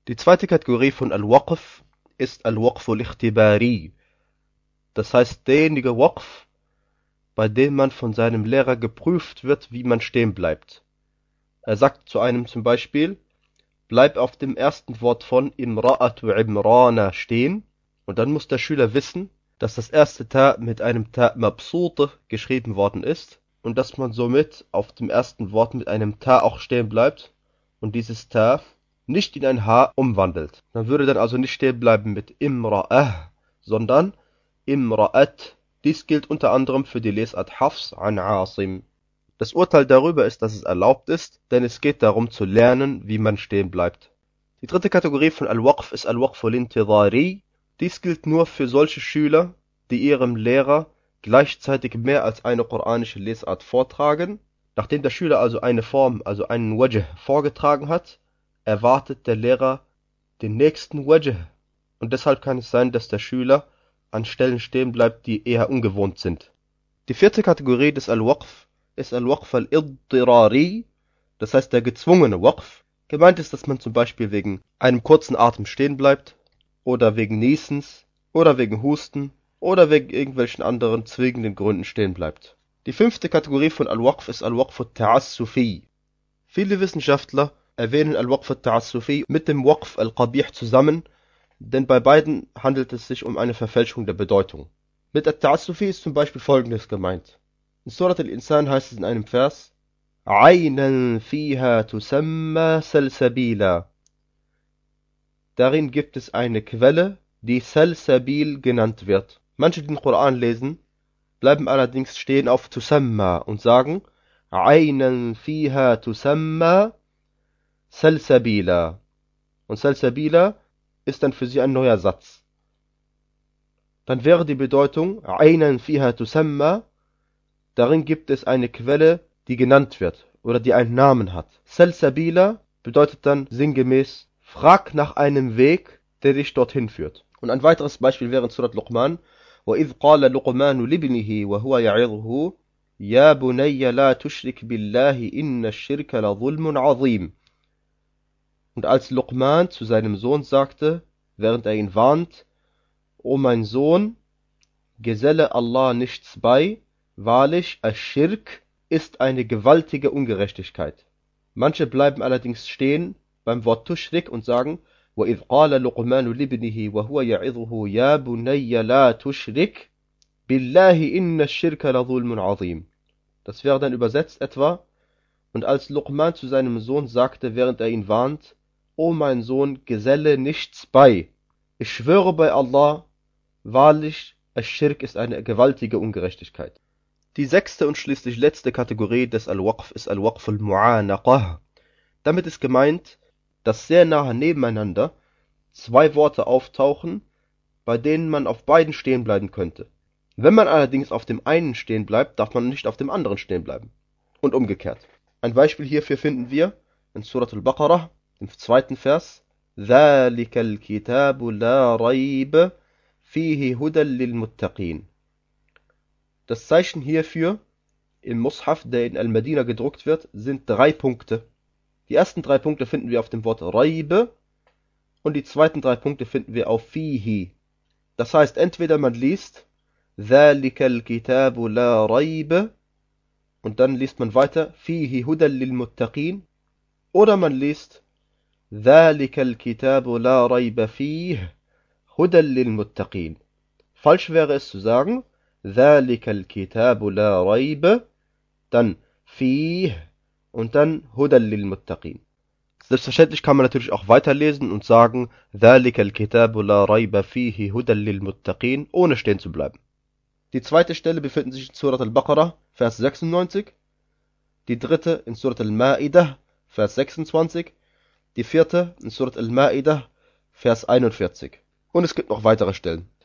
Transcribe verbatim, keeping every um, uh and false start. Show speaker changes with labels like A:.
A: Die zweite Kategorie von Al-Waqf ist Al-Waqf al-Ikhtibari. Das heißt derjenige Waqf, bei dem man von seinem Lehrer geprüft wird, wie man stehen bleibt. Er sagt zu einem zum Beispiel, bleib auf dem ersten Wort von Imra'atu Imrana stehen, und dann muss der Schüler wissen, dass das erste Ta mit einem Ta Mabsute geschrieben worden ist und dass man somit auf dem ersten Wort mit einem Ta auch stehen bleibt und dieses Ta nicht in ein H umwandelt. Man würde dann also nicht stehen bleiben mit Imra'ah, sondern Imra'at. Dies gilt unter anderem für die Lesart Hafs an Asim. Das Urteil darüber ist, dass es erlaubt ist, denn es geht darum zu lernen, wie man stehen bleibt. Die dritte Kategorie von Al-Waqf ist Al-Waqf al-Intidhari. Dies gilt nur für solche Schüler, die ihrem Lehrer gleichzeitig mehr als eine koranische Lesart vortragen. Nachdem der Schüler also eine Form, also einen Wajh vorgetragen hat, erwartet der Lehrer den nächsten Wajh. Und deshalb kann es sein, dass der Schüler an Stellen stehen bleibt, die eher ungewohnt sind. Die vierte Kategorie des Al-Waqf ist Al-Waqf al-Iddirari, das heißt der gezwungene Waqf. Gemeint ist, dass man zum Beispiel wegen einem kurzen Atem stehen bleibt, oder wegen Niesens, oder wegen Husten, oder wegen irgendwelchen anderen zwingenden Gründen stehen bleibt. Die fünfte Kategorie von Al-Waqf ist Al-Waqf al-Ta'assufi. Viele Wissenschaftler erwähnen Al-Waqf al-Ta'assufi mit dem Waqf al-Qabih zusammen, denn bei beiden handelt es sich um eine Verfälschung der Bedeutung. Mit al-Ta'assufi ist zum Beispiel Folgendes gemeint. In Surat al-Insan heißt es in einem Vers, Aynan fiha tusamma salsabila. Darin gibt es eine Quelle, die Salsabil genannt wird. Manche, die den Koran lesen, bleiben allerdings stehen auf tusamma und sagen, Aynan fiha tusamma salsabila. Und salsabila ist dann für sie ein neuer Satz. Dann wäre die Bedeutung, Aynan fiha tusamma, darin gibt es eine Quelle, die genannt wird oder die einen Namen hat. Salsabila bedeutet dann sinngemäß, frag nach einem Weg, der dich dorthin führt. Und ein weiteres Beispiel wäre in Surat Luqman, وَإِذْ قَالَ لُقْمَانُ لِابْنِهِ وَهُوَ يَعِظُهُ يَا بُنَيَّ لَا تُشْرِكْ بِاللَّهِ إِنَّ الشِّرْكَ لَظُلْمٌ عَظِيمٌ. Und als Luqman zu seinem Sohn sagte, während er ihn warnt, O mein Sohn, geselle Allah nichts bei, wahrlich, Ash-Shirk ist eine gewaltige Ungerechtigkeit. Manche bleiben allerdings stehen beim Wort Tushrik und sagen, وَإِذْ قَالَ لُقْمَانُ لِابْنِهِ وَهُوَ يَعِظُهُ يَا بُنَيَّ لَا تُشْرِكْ بِاللَّهِ إِنَّ الشِّرْكَ لَظُلْمٌ عَظِيمٌ. Das wäre dann übersetzt etwa, und als Luqman zu seinem Sohn sagte, während er ihn warnt, O mein Sohn, geselle nichts bei. Ich schwöre bei Allah, wahrlich, Ash-Shirk ist eine gewaltige Ungerechtigkeit. Die sechste und schließlich letzte Kategorie des Al-Waqf ist Al-Waqf al-Mu'anaqah. Damit ist gemeint, dass sehr nahe nebeneinander zwei Worte auftauchen, bei denen man auf beiden stehen bleiben könnte. Wenn man allerdings auf dem einen stehen bleibt, darf man nicht auf dem anderen stehen bleiben. Und umgekehrt. Ein Beispiel hierfür finden wir in Surat al-Baqarah, im zweiten Vers, ذَلِكَ الْكِتَابُ لَا رَيْبَ فِيهِ هُدًى لِلْمُتَّقِينَ. Das Zeichen hierfür im Mushaf, der in Al-Madina gedruckt wird, sind drei Punkte. Die ersten drei Punkte finden wir auf dem Wort Raibe und die zweiten drei Punkte finden wir auf Fihi. Das heißt, entweder man liest ذَلِكَ الْكِتَابُ لَا رَيْبَ und dann liest man weiter فِيهِ هُدًى لِلْمُتَّقِينَ oder man liest ذَلِكَ الْكِتَابُ لَا رَيْبَ فِيهِ هُدًى لِلْمُتَّقِينَ. Falsch wäre es zu sagen ذَلِكَ الْكِتَابُ لَا رَيْبَ, dann فِيهِ und dann Hudan lil Muttaqin. Selbstverständlich kann man natürlich auch weiterlesen und sagen ذَلِكَ الْكِتَابُ لَا رَيْبَ فِيهِ هُدًى لِلْمُتَّقِينَ, ohne stehen zu bleiben. Die zweite Stelle befindet sich in Surat al-Baqarah, Vers sechsundneunzig, die dritte in Surat al-Ma'idah, Vers sechsundzwanzig, die vierte in Surat al-Ma'idah, Vers einundvierzig. Und es gibt noch weitere Stellen.